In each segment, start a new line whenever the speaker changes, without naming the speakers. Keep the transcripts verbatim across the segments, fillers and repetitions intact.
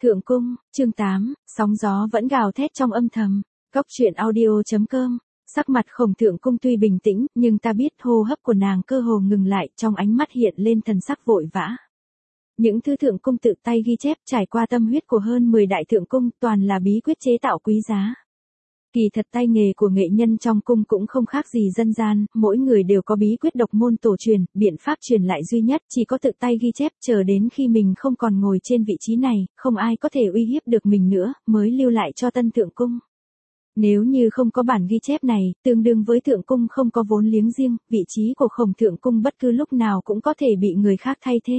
Thượng cung, chương tám, sóng gió vẫn gào thét trong âm thầm. Cốc truyện audio chấm com. Sắc mặt Khổng Thượng cung tuy bình tĩnh, nhưng ta biết hô hấp của nàng cơ hồ ngừng lại, trong ánh mắt hiện lên thần sắc vội vã. Những thứ Thượng cung tự tay ghi chép trải qua tâm huyết của hơn mười đại Thượng cung, toàn là bí quyết chế tạo quý giá. Kỳ thật tay nghề của nghệ nhân trong cung cũng không khác gì dân gian, mỗi người đều có bí quyết độc môn tổ truyền, biện pháp truyền lại duy nhất, chỉ có tự tay ghi chép, chờ đến khi mình không còn ngồi trên vị trí này, không ai có thể uy hiếp được mình nữa, mới lưu lại cho tân Thượng cung. Nếu như không có bản ghi chép này, tương đương với Thượng cung không có vốn liếng riêng, vị trí của Khổng Thượng cung bất cứ lúc nào cũng có thể bị người khác thay thế.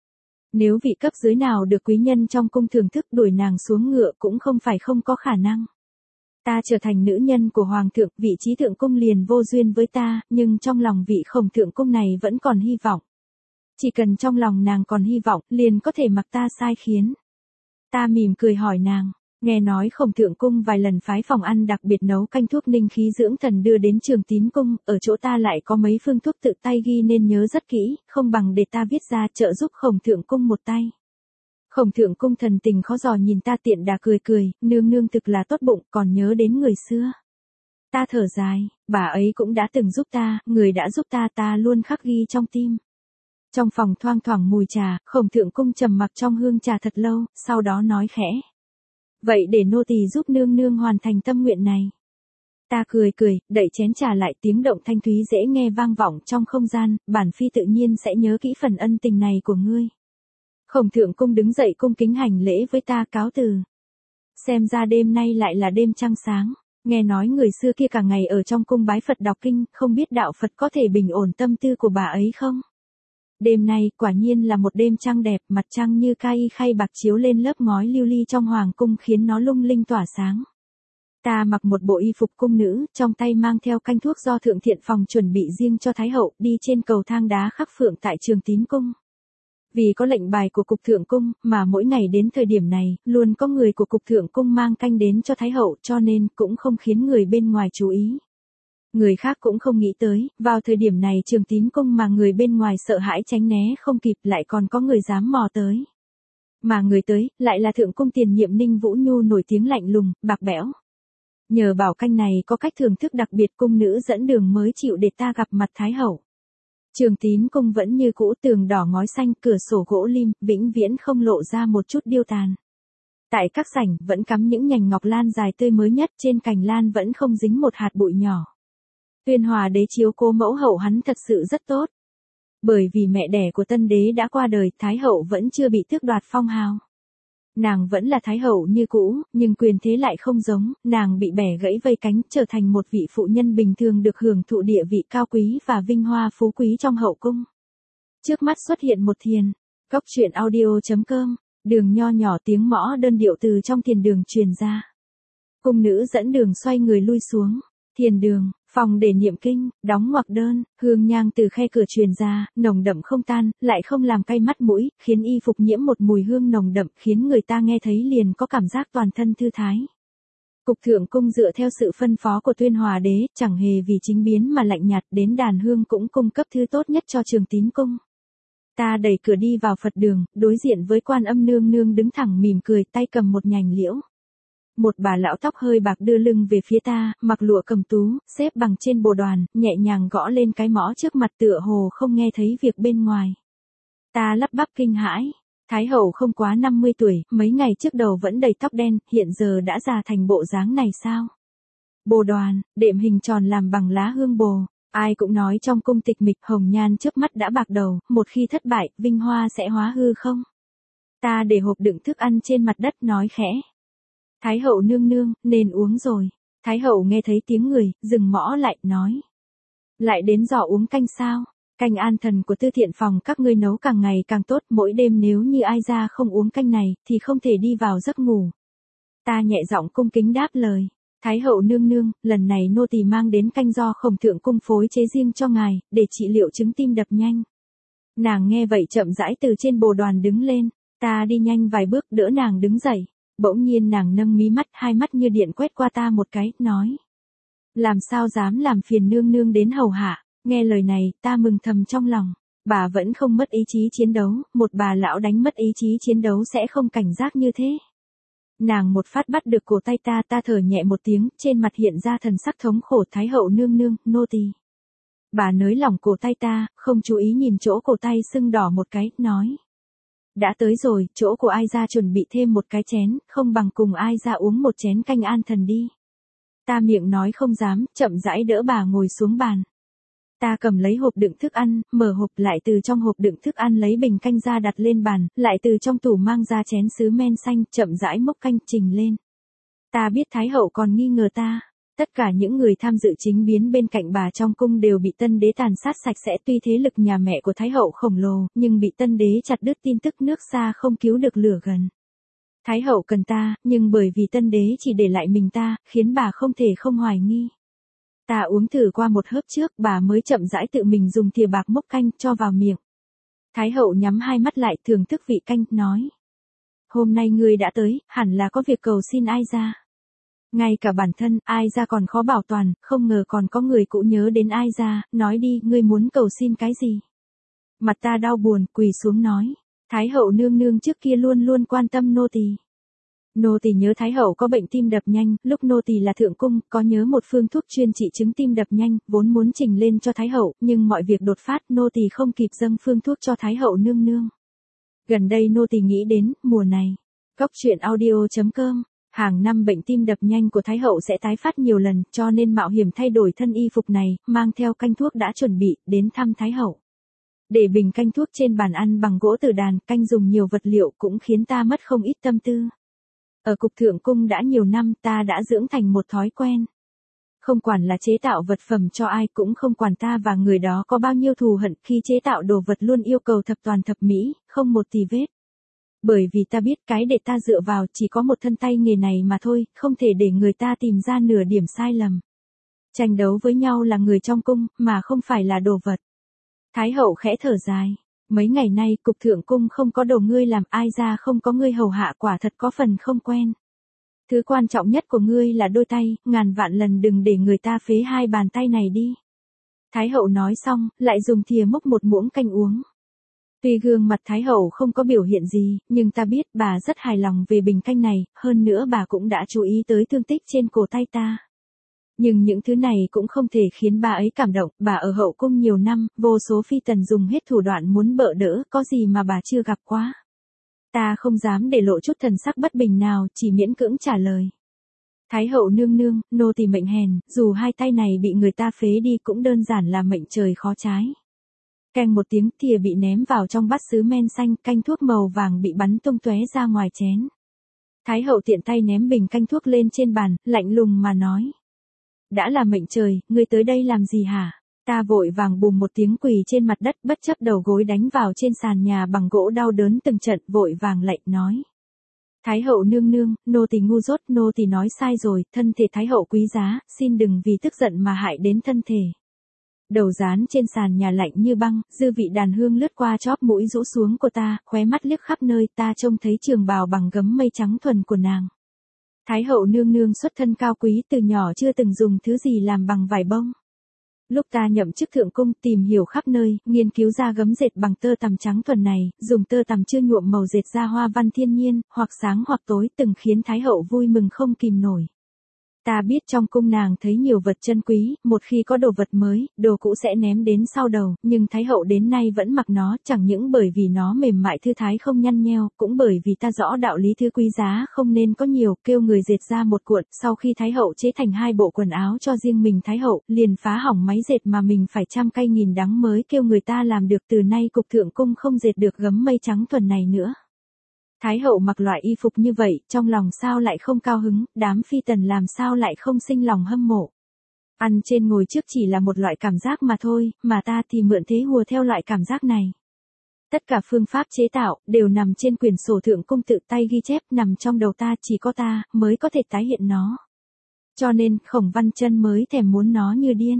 Nếu vị cấp dưới nào được quý nhân trong cung thưởng thức đuổi nàng xuống ngựa cũng không phải không có khả năng. Ta trở thành nữ nhân của Hoàng thượng, vị trí Thượng cung liền vô duyên với ta, nhưng trong lòng vị Khổng Thượng cung này vẫn còn hy vọng. Chỉ cần trong lòng nàng còn hy vọng, liền có thể mặc ta sai khiến. Ta mỉm cười hỏi nàng, nghe nói Khổng Thượng cung vài lần phái phòng ăn đặc biệt nấu canh thuốc ninh khí dưỡng thần đưa đến Trường Tín cung, ở chỗ ta lại có mấy phương thuốc tự tay ghi nên nhớ rất kỹ, không bằng để ta viết ra trợ giúp Khổng Thượng cung một tay. Khổng Thượng cung thần tình khó dò nhìn ta tiện đà cười cười, nương nương thực là tốt bụng, còn nhớ đến người xưa. Ta thở dài, bà ấy cũng đã từng giúp ta, người đã giúp ta ta luôn khắc ghi trong tim. Trong phòng thoang thoảng mùi trà, Khổng Thượng cung trầm mặc trong hương trà thật lâu, sau đó nói khẽ. Vậy để nô tỳ giúp nương nương hoàn thành tâm nguyện này. Ta cười cười, đậy chén trà lại, tiếng động thanh thúy dễ nghe vang vọng trong không gian, bản phi tự nhiên sẽ nhớ kỹ phần ân tình này của ngươi. Khổng Thượng cung đứng dậy cung kính hành lễ với ta cáo từ. Xem ra đêm nay lại là đêm trăng sáng, nghe nói người xưa kia cả ngày ở trong cung bái Phật đọc kinh, không biết đạo Phật có thể bình ổn tâm tư của bà ấy không? Đêm nay quả nhiên là một đêm trăng đẹp, mặt trăng như ca y khay bạc chiếu lên lớp ngói lưu ly trong hoàng cung khiến nó lung linh tỏa sáng. Ta mặc một bộ y phục cung nữ, trong tay mang theo canh thuốc do Thượng Thiện phòng chuẩn bị riêng cho Thái hậu, đi trên cầu thang đá khắc phượng tại Trường Tín cung. Vì có lệnh bài của Cục Thượng cung, mà mỗi ngày đến thời điểm này, luôn có người của Cục Thượng cung mang canh đến cho Thái hậu, cho nên cũng không khiến người bên ngoài chú ý. Người khác cũng không nghĩ tới, vào thời điểm này Trường Tín cung mà người bên ngoài sợ hãi tránh né không kịp lại còn có người dám mò tới. Mà người tới, lại là Thượng cung tiền nhiệm Ninh Vũ Nhu nổi tiếng lạnh lùng, bạc bẽo. Nhờ bảo canh này có cách thưởng thức đặc biệt cung nữ dẫn đường mới chịu để ta gặp mặt Thái hậu. Trường Tín cung vẫn như cũ, tường đỏ ngói xanh, cửa sổ gỗ lim, vĩnh viễn không lộ ra một chút điêu tàn. Tại các sảnh, vẫn cắm những nhành ngọc lan dài tươi mới nhất, trên cành lan vẫn không dính một hạt bụi nhỏ. Tuyên Hòa đế chiếu cố mẫu hậu hắn thật sự rất tốt. Bởi vì mẹ đẻ của tân đế đã qua đời, Thái hậu vẫn chưa bị tước đoạt phong hào. Nàng vẫn là Thái hậu như cũ, nhưng quyền thế lại không giống, nàng bị bẻ gãy vây cánh, trở thành một vị phụ nhân bình thường được hưởng thụ địa vị cao quý và vinh hoa phú quý trong hậu cung. Trước mắt xuất hiện một thiền. Cốc truyện audio chấm com. Đường nho nhỏ, tiếng mõ đơn điệu từ trong thiền đường truyền ra. Cung nữ dẫn đường xoay người lui xuống. Thiền đường, phòng để niệm kinh, đóng ngoặc đơn, hương nhang từ khe cửa truyền ra, nồng đậm không tan, lại không làm cay mắt mũi, khiến y phục nhiễm một mùi hương nồng đậm, khiến người ta nghe thấy liền có cảm giác toàn thân thư thái. Cục Thượng cung dựa theo sự phân phó của Tuyên Hòa đế, chẳng hề vì chính biến mà lạnh nhạt, đến đàn hương cũng cung cấp thứ tốt nhất cho Trường Tín cung. Ta đẩy cửa đi vào Phật đường, đối diện với Quan Âm nương nương đứng thẳng mỉm cười, tay cầm một nhành liễu. Một bà lão tóc hơi bạc đưa lưng về phía ta, mặc lụa cầm tú, xếp bằng trên bồ đoàn, nhẹ nhàng gõ lên cái mõ trước mặt tựa hồ không nghe thấy việc bên ngoài. Ta lắp bắp kinh hãi. Thái hậu không quá năm mươi tuổi, mấy ngày trước đầu vẫn đầy tóc đen, hiện giờ đã già thành bộ dáng này sao? Bồ đoàn, đệm hình tròn làm bằng lá hương bồ. Ai cũng nói trong cung tịch mịch, hồng nhan trước mắt đã bạc đầu, một khi thất bại, vinh hoa sẽ hóa hư không? Ta để hộp đựng thức ăn trên mặt đất nói khẽ. Thái hậu nương nương, nên uống rồi. Thái hậu nghe thấy tiếng người, dừng mõ lại, nói. Lại đến giỏ uống canh sao? Canh an thần của Tư Thiện phòng các ngươi nấu càng ngày càng tốt, mỗi đêm nếu như ai ra không uống canh này, thì không thể đi vào giấc ngủ. Ta nhẹ giọng cung kính đáp lời. Thái hậu nương nương, lần này nô tỳ mang đến canh do Khổng Thượng cung phối chế riêng cho ngài, để trị liệu chứng tim đập nhanh. Nàng nghe vậy chậm rãi từ trên bồ đoàn đứng lên, ta đi nhanh vài bước đỡ nàng đứng dậy. Bỗng nhiên nàng nâng mí mắt, hai mắt như điện quét qua ta một cái, nói. Làm sao dám làm phiền nương nương đến hầu hạ, nghe lời này, ta mừng thầm trong lòng. Bà vẫn không mất ý chí chiến đấu, một bà lão đánh mất ý chí chiến đấu sẽ không cảnh giác như thế. Nàng một phát bắt được cổ tay ta, ta thở nhẹ một tiếng, trên mặt hiện ra thần sắc thống khổ. Thái hậu nương nương, nô tỳ. Bà nới lỏng cổ tay ta, không chú ý nhìn chỗ cổ tay sưng đỏ một cái, nói. Đã tới rồi, chỗ của ai ra chuẩn bị thêm một cái chén, không bằng cùng ai ra uống một chén canh an thần đi. Ta miệng nói không dám, chậm rãi đỡ bà ngồi xuống bàn. Ta cầm lấy hộp đựng thức ăn, mở hộp lại từ trong hộp đựng thức ăn lấy bình canh ra đặt lên bàn, lại từ trong tủ mang ra chén sứ men xanh, chậm rãi múc canh trình lên. Ta biết Thái hậu còn nghi ngờ ta. Tất cả những người tham dự chính biến bên cạnh bà trong cung đều bị tân đế tàn sát sạch sẽ, tuy thế lực nhà mẹ của Thái hậu khổng lồ, nhưng bị tân đế chặt đứt tin tức nước xa không cứu được lửa gần. Thái hậu cần ta, nhưng bởi vì tân đế chỉ để lại mình ta, khiến bà không thể không hoài nghi. Ta uống thử qua một hớp trước, bà mới chậm rãi tự mình dùng thìa bạc múc canh cho vào miệng. Thái hậu nhắm hai mắt lại thưởng thức vị canh, nói. Hôm nay ngươi đã tới, hẳn là có việc cầu xin ai ra. Ngay cả bản thân, ai ra còn khó bảo toàn, không ngờ còn có người cũ nhớ đến ai ra, nói đi, ngươi muốn cầu xin cái gì? Mặt ta đau buồn, quỳ xuống nói. Thái hậu nương nương trước kia luôn luôn quan tâm nô tỳ. Nô tỳ nhớ Thái hậu có bệnh tim đập nhanh, lúc nô tỳ là thượng cung, có nhớ một phương thuốc chuyên trị chứng tim đập nhanh, vốn muốn trình lên cho Thái hậu, nhưng mọi việc đột phát, nô tỳ không kịp dâng phương thuốc cho Thái hậu nương nương. Gần đây nô tỳ nghĩ đến, mùa này, Cốc truyện audio chấm com, hàng năm bệnh tim đập nhanh của Thái hậu sẽ tái phát nhiều lần, cho nên mạo hiểm thay đổi thân y phục này, mang theo canh thuốc đã chuẩn bị, đến thăm Thái hậu. Để bình canh thuốc trên bàn ăn bằng gỗ tử đàn, canh dùng nhiều vật liệu cũng khiến ta mất không ít tâm tư. Ở cục thượng cung đã nhiều năm, ta đã dưỡng thành một thói quen. Không quản là chế tạo vật phẩm cho ai, cũng không quản ta và người đó có bao nhiêu thù hận, khi chế tạo đồ vật luôn yêu cầu thập toàn thập mỹ, không một tì vết. Bởi vì ta biết cái để ta dựa vào chỉ có một thân tay nghề này mà thôi, không thể để người ta tìm ra nửa điểm sai lầm. Tranh đấu với nhau là người trong cung, mà không phải là đồ vật. Thái hậu khẽ thở dài. Mấy ngày nay cục thượng cung không có đồ ngươi làm, ai ra không có ngươi hầu hạ, quả thật có phần không quen. Thứ quan trọng nhất của ngươi là đôi tay, ngàn vạn lần đừng để người ta phế hai bàn tay này đi. Thái hậu nói xong, lại dùng thìa múc một muỗng canh uống. Tuy gương mặt Thái hậu không có biểu hiện gì, nhưng ta biết bà rất hài lòng về bình canh này, hơn nữa bà cũng đã chú ý tới thương tích trên cổ tay ta. Nhưng những thứ này cũng không thể khiến bà ấy cảm động, bà ở hậu cung nhiều năm, vô số phi tần dùng hết thủ đoạn muốn bợ đỡ, có gì mà bà chưa gặp quá. Ta không dám để lộ chút thần sắc bất bình nào, chỉ miễn cưỡng trả lời. Thái hậu nương nương, nô tỳ mệnh hèn, dù hai tay này bị người ta phế đi cũng đơn giản là mệnh trời khó trái. Keng một tiếng, thìa bị ném vào trong bát sứ men xanh, canh thuốc màu vàng bị bắn tung tóe ra ngoài chén. Thái hậu tiện tay ném bình canh thuốc lên trên bàn, lạnh lùng mà nói. Đã là mệnh trời, ngươi tới đây làm gì hả? Ta vội vàng bùm một tiếng quỳ trên mặt đất, bất chấp đầu gối đánh vào trên sàn nhà bằng gỗ đau đớn từng trận, vội vàng lạy nói. Thái hậu nương nương, nô tỳ ngu dốt, nô tỳ nói sai rồi, thân thể Thái hậu quý giá, xin đừng vì tức giận mà hại đến thân thể. Đầu dán trên sàn nhà lạnh như băng, dư vị đàn hương lướt qua chóp mũi rũ xuống của ta, khóe mắt liếc khắp nơi, ta trông thấy trường bào bằng gấm mây trắng thuần của nàng. Thái hậu nương nương xuất thân cao quý, từ nhỏ chưa từng dùng thứ gì làm bằng vải bông. Lúc ta nhậm chức thượng cung, tìm hiểu khắp nơi, nghiên cứu ra gấm dệt bằng tơ tằm trắng thuần này, dùng tơ tằm chưa nhuộm màu dệt ra hoa văn thiên nhiên, hoặc sáng hoặc tối, từng khiến Thái hậu vui mừng không kìm nổi. Ta biết trong cung nàng thấy nhiều vật chân quý, một khi có đồ vật mới, đồ cũ sẽ ném đến sau đầu, nhưng Thái hậu đến nay vẫn mặc nó, chẳng những bởi vì nó mềm mại thư thái không nhăn nheo, cũng bởi vì ta rõ đạo lý thứ quý giá không nên có nhiều, kêu người dệt ra một cuộn, sau khi Thái hậu chế thành hai bộ quần áo cho riêng mình Thái hậu, liền phá hỏng máy dệt mà mình phải trăm cây nghìn đắng mới kêu người ta làm được, từ nay cục thượng cung không dệt được gấm mây trắng thuần này nữa. Thái hậu mặc loại y phục như vậy, trong lòng sao lại không cao hứng, đám phi tần làm sao lại không sinh lòng hâm mộ. Ăn trên ngồi trước chỉ là một loại cảm giác mà thôi, mà ta thì mượn thế hùa theo loại cảm giác này. Tất cả phương pháp chế tạo, đều nằm trên quyển sổ thượng cung tự tay ghi chép, nằm trong đầu ta, chỉ có ta, mới có thể tái hiện nó. Cho nên, Khổng Văn Chân mới thèm muốn nó như điên.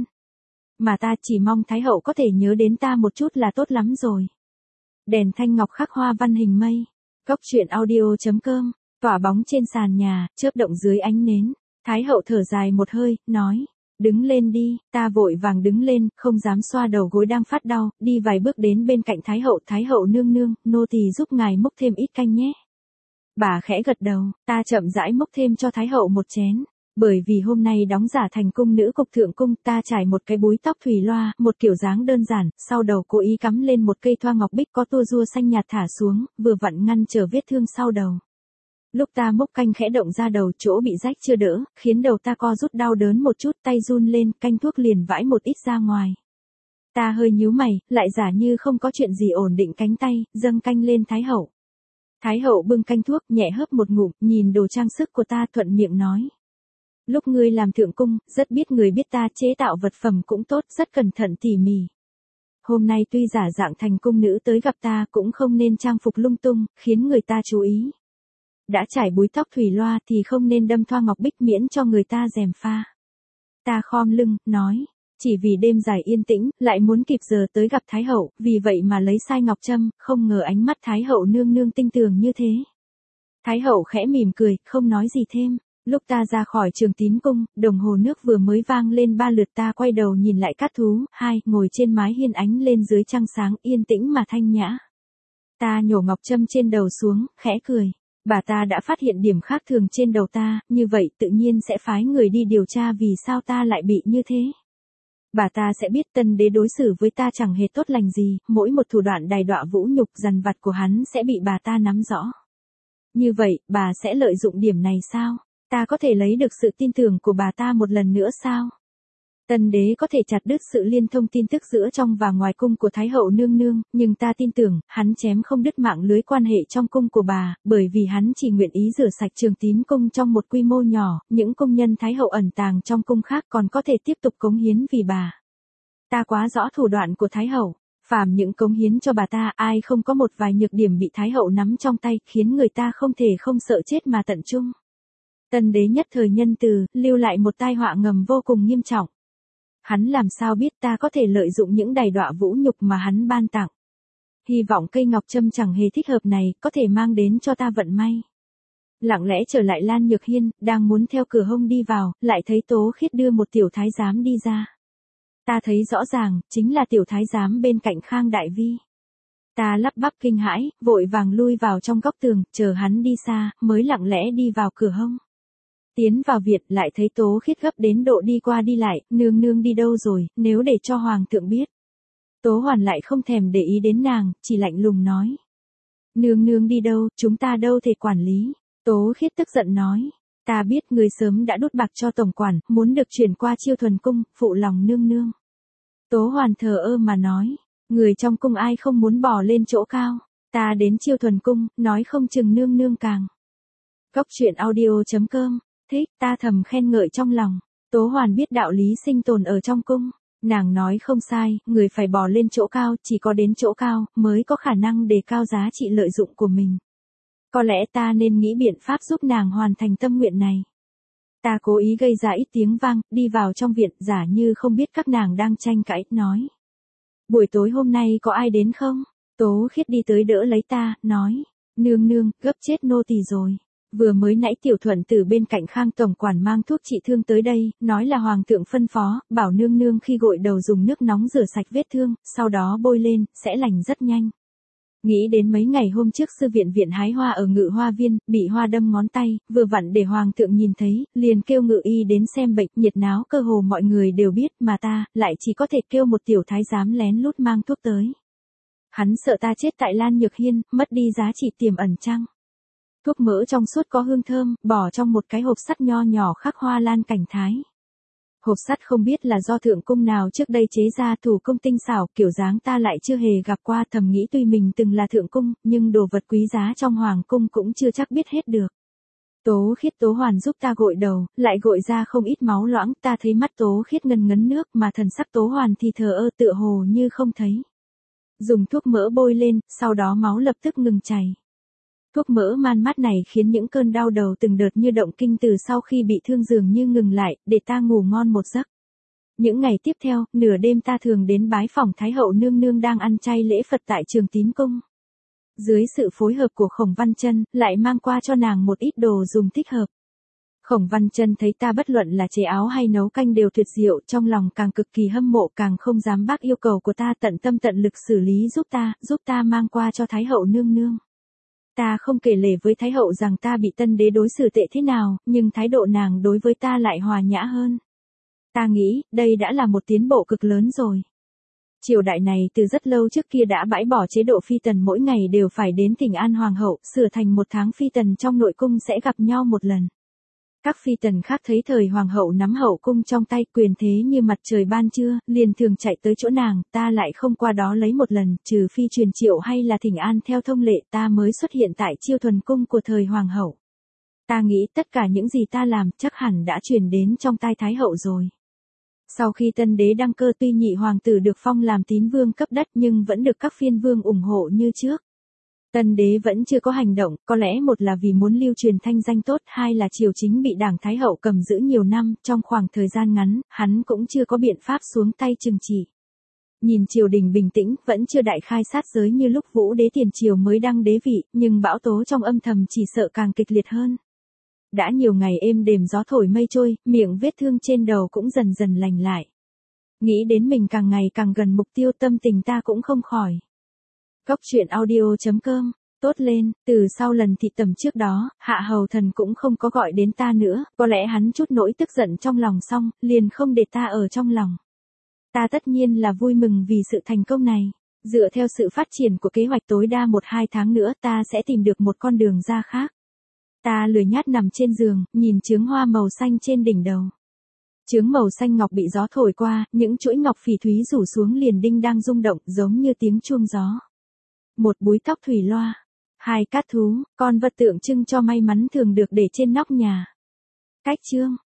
Mà ta chỉ mong Thái hậu có thể nhớ đến ta một chút là tốt lắm rồi. Đèn thanh ngọc khắc hoa văn hình mây. Cốc truyện audio chấm com, tỏa bóng trên sàn nhà, chớp động dưới ánh nến. Thái hậu thở dài một hơi, nói, đứng lên đi, ta vội vàng đứng lên, không dám xoa đầu gối đang phát đau, đi vài bước đến bên cạnh Thái hậu, Thái hậu nương nương, nô tỳ giúp ngài múc thêm ít canh nhé. Bà khẽ gật đầu, ta chậm rãi múc thêm cho Thái hậu một chén. Bởi vì hôm nay đóng giả thành cung nữ cục thượng cung, ta trải một cái búi tóc thủy loa, một kiểu dáng đơn giản, sau đầu cố ý cắm lên một cây thoa ngọc bích có tua rua xanh nhạt thả xuống, vừa vặn ngăn trở vết thương sau đầu. Lúc ta múc canh khẽ động ra đầu, chỗ bị rách chưa đỡ, khiến đầu ta co rút đau đớn một chút, tay run lên, canh thuốc liền vãi một ít ra ngoài. Ta hơi nhíu mày, lại giả như không có chuyện gì, ổn định cánh tay, dâng canh lên Thái hậu. Thái hậu bưng canh thuốc, nhẹ hớp một ngụm, nhìn đồ trang sức của ta, thuận miệng nói. Lúc ngươi làm thượng cung, rất biết người biết ta chế tạo vật phẩm cũng tốt, rất cẩn thận tỉ mỉ. Hôm nay tuy giả dạng thành cung nữ tới gặp ta cũng không nên trang phục lung tung, khiến người ta chú ý. Đã trải búi tóc thủy loa thì không nên đâm thoa ngọc bích miễn cho người ta gièm pha. Ta khom lưng, nói, chỉ vì đêm dài yên tĩnh, lại muốn kịp giờ tới gặp Thái hậu, vì vậy mà lấy sai ngọc trâm, không ngờ ánh mắt Thái hậu nương nương tinh tường như thế. Thái hậu khẽ mỉm cười, không nói gì thêm. Lúc ta ra khỏi Trường Tín cung, đồng hồ nước vừa mới vang lên ba lượt, ta quay đầu nhìn lại Cát Thú, hai, ngồi trên mái hiên ánh lên dưới trăng sáng, yên tĩnh mà thanh nhã. Ta nhổ ngọc trâm trên đầu xuống, khẽ cười. Bà ta đã phát hiện điểm khác thường trên đầu ta, như vậy tự nhiên sẽ phái người đi điều tra vì sao ta lại bị như thế. Bà ta sẽ biết Tân Đế đối xử với ta chẳng hề tốt lành gì, mỗi một thủ đoạn đày đọa vũ nhục dằn vặt của hắn sẽ bị bà ta nắm rõ. Như vậy, bà sẽ lợi dụng điểm này sao? Ta có thể lấy được sự tin tưởng của bà ta một lần nữa sao? Tân Đế có thể chặt đứt sự liên thông tin tức giữa trong và ngoài cung của Thái hậu nương nương, nhưng ta tin tưởng, hắn chém không đứt mạng lưới quan hệ trong cung của bà, bởi vì hắn chỉ nguyện ý rửa sạch Trường Tín cung trong một quy mô nhỏ, những công nhân Thái hậu ẩn tàng trong cung khác còn có thể tiếp tục cống hiến vì bà. Ta quá rõ thủ đoạn của Thái hậu, phàm những cống hiến cho bà ta, ai không có một vài nhược điểm bị Thái hậu nắm trong tay, khiến người ta không thể không sợ chết mà tận trung. Tân Đế nhất thời nhân từ, lưu lại một tai họa ngầm vô cùng nghiêm trọng. Hắn làm sao biết ta có thể lợi dụng những đày đọa vũ nhục mà hắn ban tặng. Hy vọng cây ngọc trâm chẳng hề thích hợp này, có thể mang đến cho ta vận may. Lặng lẽ trở lại Lan Nhược Hiên, đang muốn theo cửa hông đi vào, lại thấy Tố Khiết đưa một tiểu thái giám đi ra. Ta thấy rõ ràng, chính là tiểu thái giám bên cạnh Khang Đại Vi. Ta lắp bắp kinh hãi, vội vàng lui vào trong góc tường, chờ hắn đi xa, mới lặng lẽ đi vào cửa hông. Tiến vào viện, lại thấy Tố Khiết gấp đến độ đi qua đi lại, nương nương đi đâu rồi, nếu để cho hoàng thượng biết. Tố Hoàn lại không thèm để ý đến nàng, chỉ lạnh lùng nói. Nương nương đi đâu, chúng ta đâu thể quản lý. Tố Khiết tức giận nói. Ta biết người sớm đã đút bạc cho tổng quản, muốn được chuyển qua Chiêu Thuần cung, phụ lòng nương nương. Tố Hoàn thờ ơ mà nói. Người trong cung ai không muốn bỏ lên chỗ cao. Ta đến Chiêu Thuần cung, nói không chừng nương nương càng. Góc truyện audio chấm com. Thích, ta thầm khen ngợi trong lòng. Tố Hoàn biết đạo lý sinh tồn ở trong cung. Nàng nói không sai, người phải bò lên chỗ cao, chỉ có đến chỗ cao, mới có khả năng đề cao giá trị lợi dụng của mình. Có lẽ ta nên nghĩ biện pháp giúp nàng hoàn thành tâm nguyện này. Ta cố ý gây ra ít tiếng vang, đi vào trong viện, giả như không biết các nàng đang tranh cãi, nói. Buổi tối hôm nay có ai đến không? Tố Khiết đi tới đỡ lấy ta, nói. Nương nương, gấp chết nô tỳ rồi. Vừa mới nãy tiểu thuận từ bên cạnh Khang tổng quản mang thuốc trị thương tới đây, nói là hoàng thượng phân phó, bảo nương nương khi gội đầu dùng nước nóng rửa sạch vết thương, sau đó bôi lên, sẽ lành rất nhanh. Nghĩ đến mấy ngày hôm trước sư viện viện hái hoa ở Ngự Hoa Viên, bị hoa đâm ngón tay, vừa vặn để hoàng thượng nhìn thấy, liền kêu ngự y đến xem bệnh, nhiệt náo cơ hồ mọi người đều biết, mà ta, lại chỉ có thể kêu một tiểu thái giám lén lút mang thuốc tới. Hắn sợ ta chết tại Lan Nhược Hiên, mất đi giá trị tiềm ẩn chăng? Thuốc mỡ trong suốt có hương thơm, bỏ trong một cái hộp sắt nho nhỏ khắc hoa lan cảnh thái. Hộp sắt không biết là do thượng cung nào trước đây chế ra, thủ công tinh xảo, kiểu dáng ta lại chưa hề gặp qua, thầm nghĩ tuy mình từng là thượng cung, nhưng đồ vật quý giá trong hoàng cung cũng chưa chắc biết hết được. Tố Khiết Tố Hoàn giúp ta gội đầu, lại gội ra không ít máu loãng, ta thấy mắt Tố Khiết ngần ngấn nước mà thần sắc Tố Hoàn thì thờ ơ tựa hồ như không thấy. Dùng thuốc mỡ bôi lên, sau đó máu lập tức ngừng chảy. Thuốc mỡ man mát này khiến những cơn đau đầu từng đợt như động kinh từ sau khi bị thương dường như ngừng lại, để ta ngủ ngon một giấc. Những ngày tiếp theo, nửa đêm ta thường đến bái phỏng Thái hậu nương nương đang ăn chay lễ Phật tại Trường Tín cung. Dưới sự phối hợp của Khổng Văn Chân, lại mang qua cho nàng một ít đồ dùng thích hợp. Khổng Văn Chân thấy ta bất luận là chế áo hay nấu canh đều tuyệt diệu, trong lòng càng cực kỳ hâm mộ, càng không dám bác yêu cầu của ta, tận tâm tận lực xử lý giúp ta, giúp ta mang qua cho Thái hậu nương nương. Ta không kể lể với Thái hậu rằng ta bị tân đế đối xử tệ thế nào, nhưng thái độ nàng đối với ta lại hòa nhã hơn. Ta nghĩ, đây đã là một tiến bộ cực lớn rồi. Triều đại này từ rất lâu trước kia đã bãi bỏ chế độ phi tần mỗi ngày đều phải đến thỉnh an hoàng hậu, sửa thành một tháng phi tần trong nội cung sẽ gặp nhau một lần. Các phi tần khác thấy thời hoàng hậu nắm hậu cung trong tay, quyền thế như mặt trời ban trưa, liền thường chạy tới chỗ nàng, ta lại không qua đó lấy một lần, trừ phi truyền triệu hay là thỉnh an theo thông lệ, ta mới xuất hiện tại Chiêu Thuần cung của thời hoàng hậu. Ta nghĩ tất cả những gì ta làm chắc hẳn đã truyền đến trong tai thái hậu rồi. Sau khi tân đế đăng cơ, tuy nhị hoàng tử được phong làm tín vương cấp đất nhưng vẫn được các phiên vương ủng hộ như trước. Tân đế vẫn chưa có hành động, có lẽ một là vì muốn lưu truyền thanh danh tốt, hai là triều chính bị đảng Thái hậu cầm giữ nhiều năm, trong khoảng thời gian ngắn, hắn cũng chưa có biện pháp xuống tay trừng trị. Nhìn triều đình bình tĩnh, vẫn chưa đại khai sát giới như lúc Vũ đế tiền triều mới đăng đế vị, nhưng bão tố trong âm thầm chỉ sợ càng kịch liệt hơn. Đã nhiều ngày êm đềm gió thổi mây trôi, miệng vết thương trên đầu cũng dần dần lành lại. Nghĩ đến mình càng ngày càng gần mục tiêu, tâm tình ta cũng không khỏi. Góc truyện audio chấm com, tốt lên, từ sau lần thị tẩm trước đó, Hạ Hầu Thần cũng không có gọi đến ta nữa, có lẽ hắn chút nỗi tức giận trong lòng xong, liền không để ta ở trong lòng. Ta tất nhiên là vui mừng vì sự thành công này. Dựa theo sự phát triển của kế hoạch tối đa một hai tháng nữa ta sẽ tìm được một con đường ra khác. Ta lười nhát nằm trên giường, nhìn chướng hoa màu xanh trên đỉnh đầu. Chướng màu xanh ngọc bị gió thổi qua, những chuỗi ngọc phỉ thúy rủ xuống liền đinh đang rung động giống như tiếng chuông gió. Một búi tóc thủy loa, hai cát thú, con vật tượng trưng cho may mắn thường được để trên nóc nhà. Cách chương